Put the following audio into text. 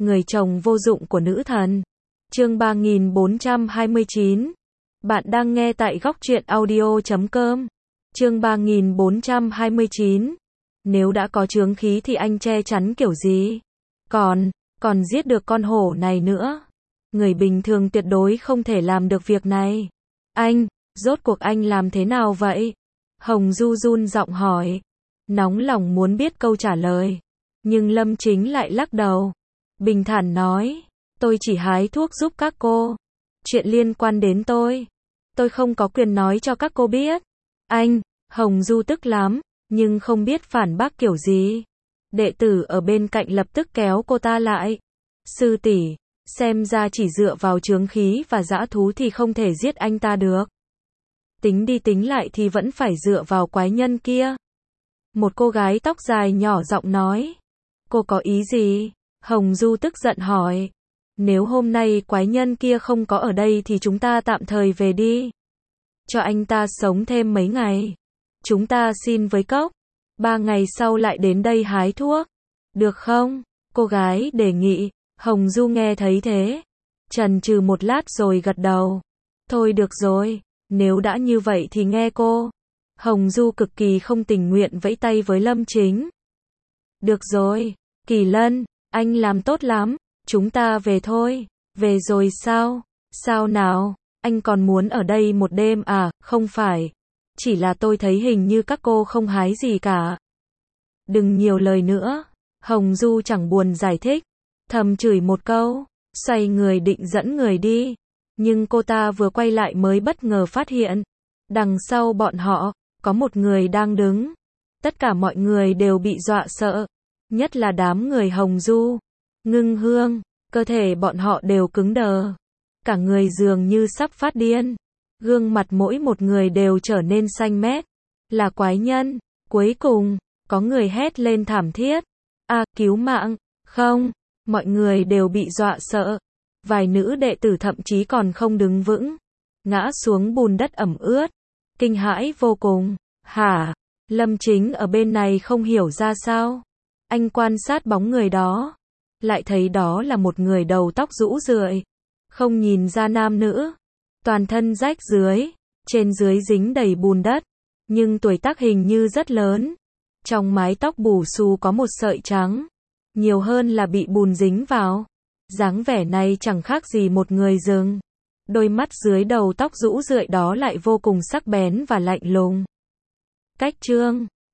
người chồng vô dụng của nữ thần. Chương 3429. Bạn đang nghe tại góc truyện audio.com. Chương 3429. Nếu đã có chướng khí thì anh che chắn kiểu gì? Còn giết được con hổ này nữa. Người bình thường tuyệt đối không thể làm được việc này. Rốt cuộc anh làm thế nào vậy? Hồng Du run giọng hỏi. Nóng lòng muốn biết câu trả lời. Nhưng Lâm Chính lại lắc đầu. Bình thản nói. Tôi chỉ hái thuốc giúp các cô. Chuyện liên quan đến tôi không có quyền nói cho các cô biết. Hồng Du tức lắm, nhưng không biết phản bác kiểu gì. Đệ tử ở bên cạnh lập tức kéo cô ta lại. Sư tỷ, xem ra chỉ dựa vào chướng khí và dã thú thì không thể giết anh ta được. Tính đi tính lại thì vẫn phải dựa vào quái nhân kia. Một cô gái tóc dài nhỏ giọng nói. Cô có ý gì? Hồng Du tức giận hỏi. Nếu hôm nay quái nhân kia không có ở đây thì chúng ta tạm thời về đi. Cho anh ta sống thêm mấy ngày. Chúng ta xin với cốc. 3 ngày sau lại đến đây hái thuốc. Được không? Cô gái đề nghị. Hồng Du nghe thấy thế. Chần chừ một lát rồi gật đầu. Thôi được rồi, nếu đã như vậy thì nghe cô. Hồng Du cực kỳ không tình nguyện vẫy tay với Lâm Chính. Được rồi, Kỳ Lân, anh làm tốt lắm. Chúng ta về thôi. Về rồi sao? Sao nào? Anh còn muốn ở đây một đêm à? Không phải. Chỉ là tôi thấy hình như các cô không hái gì cả. Đừng nhiều lời nữa. Hồng Du chẳng buồn giải thích. Thầm chửi một câu. Xoay người định dẫn người đi. Nhưng cô ta vừa quay lại mới bất ngờ phát hiện. Đằng sau bọn họ, có một người đang đứng. Tất cả mọi người đều bị dọa sợ. Nhất là đám người Hồng Du. Ngưng Hương, cơ thể bọn họ đều cứng đờ. Cả người dường như sắp phát điên. Gương mặt mỗi một người đều trở nên xanh mét. Là quái nhân. Cuối cùng, có người hét lên thảm thiết. Cứu mạng. Không, mọi người đều bị dọa sợ. Vài nữ đệ tử thậm chí còn không đứng vững. Ngã xuống bùn đất ẩm ướt. Kinh hãi vô cùng. Hả? Lâm Chính ở bên này không hiểu ra sao. Anh quan sát bóng người đó. Lại thấy đó là một người đầu tóc rũ rượi. Không nhìn ra nam nữ. Toàn thân rách rưới. Trên dưới dính đầy bùn đất. Nhưng tuổi tác hình như rất lớn. Trong mái tóc bù xù có một sợi trắng. Nhiều hơn là bị bùn dính vào. Dáng vẻ này chẳng khác gì một người rừng. Đôi mắt dưới đầu tóc rũ rượi đó lại vô cùng sắc bén và lạnh lùng. Cách chương